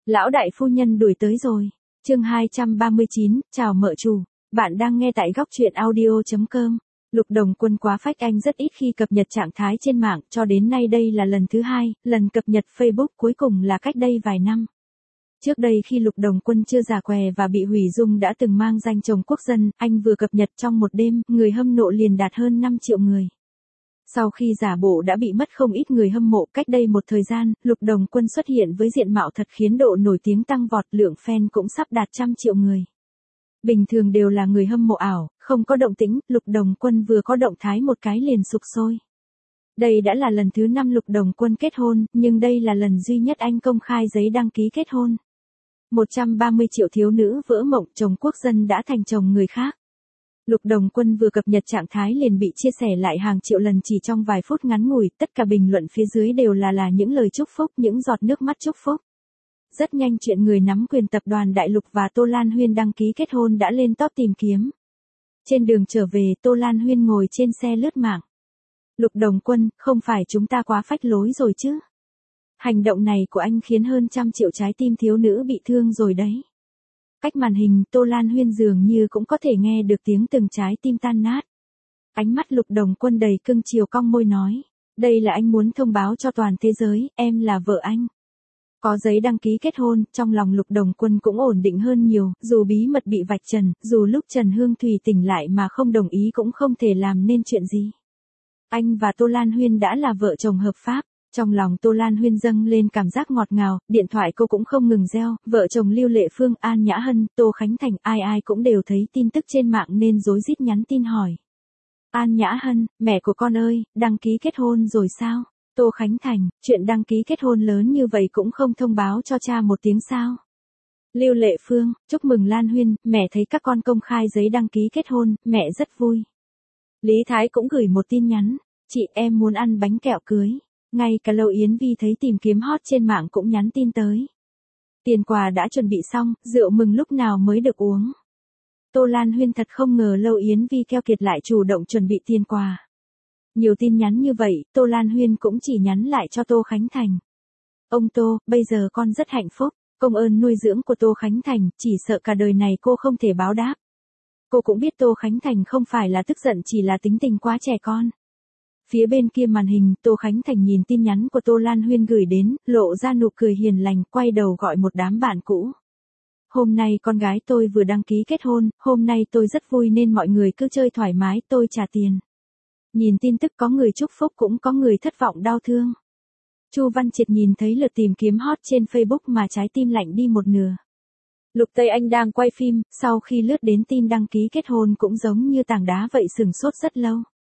Lão đại phu nhân đuổi tới rồi. Chương 239, chào mợ chủ. Bạn đang nghe tại góc truyện audio.com. Lục Đồng Quân quá phách, anh rất ít khi cập nhật trạng thái trên mạng, cho đến nay đây là lần thứ 2, lần cập nhật Facebook cuối cùng là cách đây vài năm. Trước đây khi Lục Đồng Quân chưa già què và bị hủy dung đã từng mang danh chồng quốc dân, anh vừa cập nhật trong một đêm, người hâm mộ liền đạt hơn 5 triệu người. Sau khi giả bộ đã bị mất không ít người hâm mộ, cách đây một thời gian, Lục Đồng Quân xuất hiện với diện mạo thật khiến độ nổi tiếng tăng vọt, lượng fan cũng sắp đạt 100 triệu người. Bình thường đều là người hâm mộ ảo, không có động tĩnh, Lục Đồng Quân vừa có động thái một cái liền sục sôi. Đây đã là lần thứ 5 Lục Đồng Quân kết hôn, nhưng đây là lần duy nhất anh công khai giấy đăng ký kết hôn. 130 triệu thiếu nữ vỡ mộng, chồng quốc dân đã thành chồng người khác. Lục Đồng Quân vừa cập nhật trạng thái liền bị chia sẻ lại hàng triệu lần chỉ trong vài phút ngắn ngủi, tất cả bình luận phía dưới đều là những lời chúc phúc, những giọt nước mắt chúc phúc. Rất nhanh chuyện người nắm quyền tập đoàn Đại Lục và Tô Lan Huyên đăng ký kết hôn đã lên top tìm kiếm. Trên đường trở về, Tô Lan Huyên ngồi trên xe lướt mạng. Lục Đồng Quân, không phải chúng ta quá phách lối rồi chứ? Hành động này của anh khiến hơn 100 triệu trái tim thiếu nữ bị thương rồi đấy. Cách màn hình, Tô Lan Huyên dường như cũng có thể nghe được tiếng từng trái tim tan nát. Ánh mắt Lục Đồng Quân đầy cưng chiều, cong môi nói. Đây là anh muốn thông báo cho toàn thế giới, em là vợ anh. Có giấy đăng ký kết hôn, trong lòng Lục Đồng Quân cũng ổn định hơn nhiều, dù bí mật bị vạch trần, dù lúc Trần Hương Thủy tỉnh lại mà không đồng ý cũng không thể làm nên chuyện gì. Anh và Tô Lan Huyên đã là vợ chồng hợp pháp. Trong lòng Tô Lan Huyên dâng lên cảm giác ngọt ngào, điện thoại cô cũng không ngừng reo, vợ chồng Lưu Lệ Phương, An Nhã Hân, Tô Khánh Thành, ai cũng đều thấy tin tức trên mạng nên rối rít nhắn tin hỏi. An Nhã Hân, mẹ của con ơi, đăng ký kết hôn rồi sao? Tô Khánh Thành, chuyện đăng ký kết hôn lớn như vậy cũng không thông báo cho cha một tiếng sao? Lưu Lệ Phương, chúc mừng Lan Huyên, mẹ thấy các con công khai giấy đăng ký kết hôn, mẹ rất vui. Lý Thái cũng gửi một tin nhắn, chị em muốn ăn bánh kẹo cưới. Ngay cả Lâu Yến Vi thấy tìm kiếm hot trên mạng cũng nhắn tin tới. Tiền quà đã chuẩn bị xong, rượu mừng lúc nào mới được uống. Tô Lan Huyên thật không ngờ Lâu Yến Vi keo kiệt lại chủ động chuẩn bị tiền quà. Nhiều tin nhắn như vậy, Tô Lan Huyên cũng chỉ nhắn lại cho Tô Khánh Thành. Ông Tô, bây giờ con rất hạnh phúc, công ơn nuôi dưỡng của Tô Khánh Thành, chỉ sợ cả đời này cô không thể báo đáp. Cô cũng biết Tô Khánh Thành không phải là tức giận, chỉ là tính tình quá trẻ con. Phía bên kia màn hình, Tô Khánh Thành nhìn tin nhắn của Tô Lan Huyên gửi đến, lộ ra nụ cười hiền lành, quay đầu gọi một đám bạn cũ. Hôm nay con gái tôi vừa đăng ký kết hôn, hôm nay tôi rất vui nên mọi người cứ chơi thoải mái, tôi trả tiền. Nhìn tin tức có người chúc phúc cũng có người thất vọng đau thương. Chu Văn Triệt nhìn thấy lượt tìm kiếm hot trên Facebook mà trái tim lạnh đi một nửa. Lục Tây Anh đang quay phim, sau khi lướt đến tin đăng ký kết hôn cũng giống như tảng đá vậy, sửng sốt rất lâu.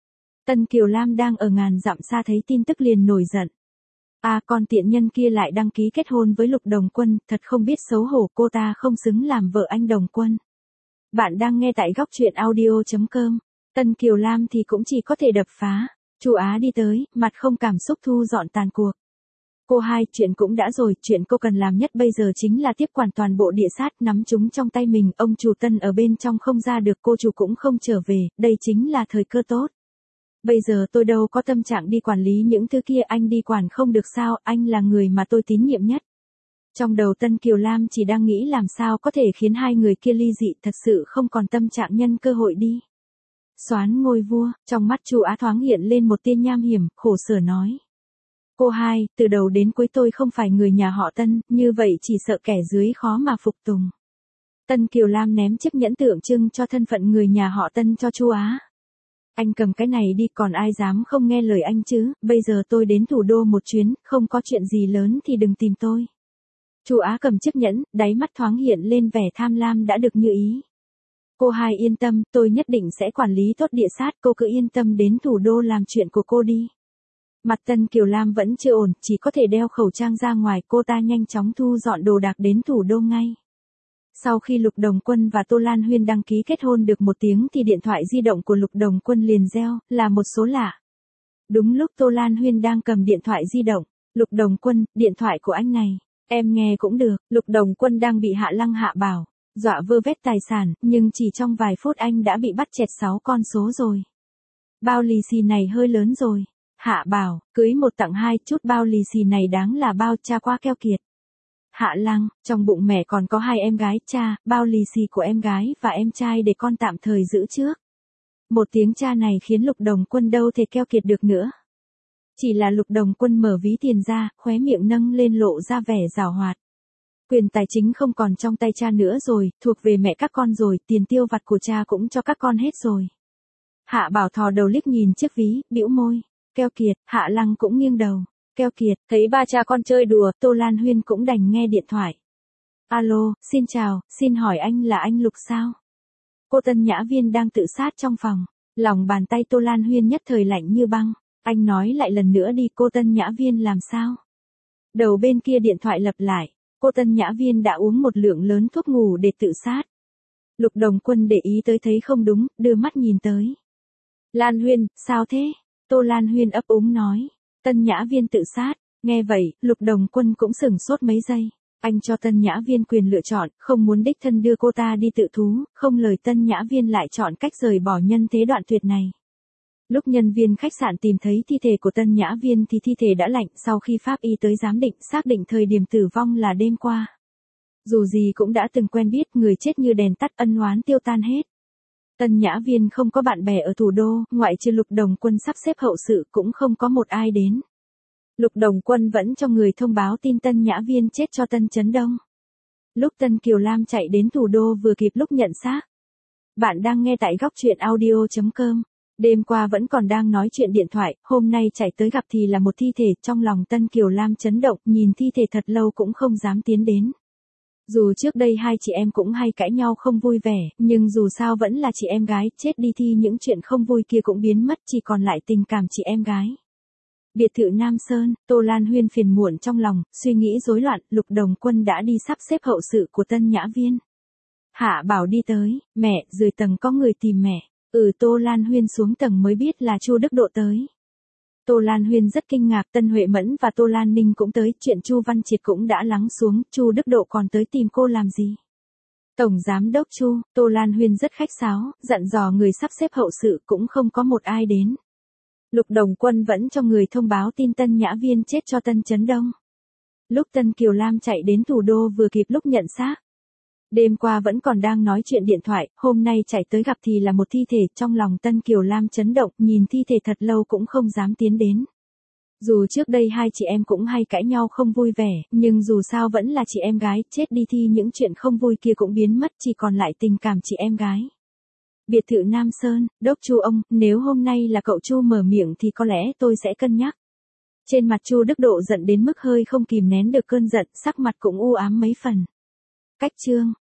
Tân Kiều Lam đang ở ngàn dặm xa thấy tin tức liền nổi giận. Con tiện nhân kia lại đăng ký kết hôn với Lục Đồng Quân, thật không biết xấu hổ, cô ta không xứng làm vợ anh Đồng Quân. Bạn đang nghe tại góc truyện audio.com. Tân Kiều Lam thì cũng chỉ có thể đập phá. Chu Á đi tới, mặt không cảm xúc thu dọn tàn cuộc. Cô hai, chuyện cũng đã rồi, chuyện cô cần làm nhất bây giờ chính là tiếp quản toàn bộ địa sát, nắm chúng trong tay mình, ông chủ Tân ở bên trong không ra được, cô chủ cũng không trở về, đây chính là thời cơ tốt. Bây giờ tôi đâu có tâm trạng đi quản lý những thứ kia, anh đi quản không được sao, anh là người mà tôi tín nhiệm nhất. Trong đầu Tân Kiều Lam chỉ đang nghĩ làm sao có thể khiến hai người kia ly dị, thật sự không còn tâm trạng nhân cơ hội đi. Soán ngôi vua, trong mắt Chu Á thoáng hiện lên một tia nham hiểm, khổ sở nói. Cô hai, từ đầu đến cuối tôi không phải người nhà họ Tân, như vậy chỉ sợ kẻ dưới khó mà phục tùng. Tân Kiều Lam ném chiếc nhẫn tượng trưng cho thân phận người nhà họ Tân cho Chu Á. Anh cầm cái này đi, còn ai dám không nghe lời anh chứ, bây giờ tôi đến thủ đô một chuyến, không có chuyện gì lớn thì đừng tìm tôi. Chu Á cầm chiếc nhẫn, đáy mắt thoáng hiện lên vẻ tham lam đã được như ý. Cô hai yên tâm, tôi nhất định sẽ quản lý tốt địa sát, cô cứ yên tâm đến thủ đô làm chuyện của cô đi. Mặt Tân Kiều Lam vẫn chưa ổn, chỉ có thể đeo khẩu trang ra ngoài, cô ta nhanh chóng thu dọn đồ đạc đến thủ đô ngay. Sau khi Lục Đồng Quân và Tô Lan Huyên đăng ký kết hôn được một tiếng thì điện thoại di động của Lục Đồng Quân liền reo, là một số lạ. Đúng lúc Tô Lan Huyên đang cầm điện thoại di động, Lục Đồng Quân, điện thoại của anh này, em nghe cũng được. Lục Đồng Quân đang bị Hạ Lăng hạ bảo, dọa vơ vét tài sản, nhưng chỉ trong vài phút anh đã bị bắt chẹt 6 con số rồi. Bao lì xì này hơi lớn rồi. Hạ bảo, cưới một tặng hai, chút bao lì xì này đáng là bao, cha quá keo kiệt. Hạ Lăng, trong bụng mẹ còn có 2 em gái, cha, bao lì xì của em gái và em trai để con tạm thời giữ trước. Một tiếng cha này khiến Lục Đồng Quân đâu thể keo kiệt được nữa. Chỉ là Lục Đồng Quân mở ví tiền ra, khóe miệng nâng lên lộ ra vẻ giảo hoạt. Quyền tài chính không còn trong tay cha nữa rồi, thuộc về mẹ các con rồi, tiền tiêu vặt của cha cũng cho các con hết rồi. Hạ Bảo thò đầu liếc nhìn chiếc ví, bĩu môi. Keo kiệt, Hạ Lăng cũng nghiêng đầu. Keo kiệt, thấy ba cha con chơi đùa, Tô Lan Huyên cũng đành nghe điện thoại. Alo, xin chào, xin hỏi anh là anh Lục sao? Cô Tân Nhã Viên đang tự sát trong phòng. Lòng bàn tay Tô Lan Huyên nhất thời lạnh như băng. Anh nói lại lần nữa đi, cô Tân Nhã Viên làm sao? Đầu bên kia điện thoại lặp lại. Cô Tân Nhã Viên đã uống một lượng lớn thuốc ngủ để tự sát. Lục Đồng Quân để ý tới thấy không đúng, đưa mắt nhìn tới. Lan Huyên, sao thế? Tô Lan Huyên ấp úng nói. Tân Nhã Viên tự sát. Nghe vậy, Lục Đồng Quân cũng sửng sốt mấy giây. Anh cho Tân Nhã Viên quyền lựa chọn, không muốn đích thân đưa cô ta đi tự thú, không lời Tân Nhã Viên lại chọn cách rời bỏ nhân thế đoạn tuyệt này. Lúc nhân viên khách sạn tìm thấy thi thể của Tân Nhã Viên thì thi thể đã lạnh, sau khi pháp y tới giám định xác định thời điểm tử vong là đêm qua. Dù gì cũng đã từng quen biết, người chết như đèn tắt, ân oán tiêu tan hết. Tân Nhã Viên không có bạn bè ở thủ đô, ngoại trừ Lục Đồng Quân sắp xếp hậu sự cũng không có một ai đến. Lục Đồng Quân vẫn cho người thông báo tin Tân Nhã Viên chết cho Tân Chấn Đông. Lúc Tân Kiều Lam chạy đến thủ đô vừa kịp lúc nhận xác. Bạn đang nghe tại góc truyện audio.com. Đêm qua vẫn còn đang nói chuyện điện thoại, hôm nay chạy tới gặp thì là một thi thể, trong lòng Tân Kiều Lam chấn động, nhìn thi thể thật lâu cũng không dám tiến đến. Dù trước đây hai chị em cũng hay cãi nhau không vui vẻ, nhưng dù sao vẫn là chị em gái, chết đi thì những chuyện không vui kia cũng biến mất, chỉ còn lại tình cảm chị em gái. Biệt thự Nam Sơn, Tô Lan Huyên phiền muộn trong lòng, suy nghĩ rối loạn, Lục Đồng Quân đã đi sắp xếp hậu sự của Tân Nhã Viên. Hạ Bảo đi tới, mẹ, dưới tầng có người tìm mẹ. Tô Lan Huyên xuống tầng mới biết là Chu Đức Độ tới. Tô Lan Huyên rất kinh ngạc, Tân Huệ Mẫn và Tô Lan Ninh cũng tới, chuyện Chu Văn Triệt cũng đã lắng xuống, Chu Đức Độ còn tới tìm cô làm gì? Tổng giám đốc Chu, Tô Lan Huyên rất khách sáo, dặn dò người sắp xếp hậu sự cũng không có một ai đến. Lục Đồng Quân vẫn cho người thông báo tin Tân Nhã Viên chết cho Tân Chấn Đông. Lúc Tân Kiều Lam chạy đến thủ đô vừa kịp lúc nhận xác. Đêm qua vẫn còn đang nói chuyện điện thoại, hôm nay chạy tới gặp thì là một thi thể, trong lòng Tân Kiều Lam chấn động, nhìn thi thể thật lâu cũng không dám tiến đến. Dù trước đây hai chị em cũng hay cãi nhau không vui vẻ, nhưng dù sao vẫn là chị em gái, chết đi thì những chuyện không vui kia cũng biến mất, chỉ còn lại tình cảm chị em gái. Biệt thự Nam Sơn, đốc Chu ông, nếu hôm nay là cậu Chu mở miệng thì có lẽ tôi sẽ cân nhắc. Trên mặt Chu Đức Độ giận đến mức hơi không kìm nén được cơn giận, sắc mặt cũng u ám mấy phần. Cách chương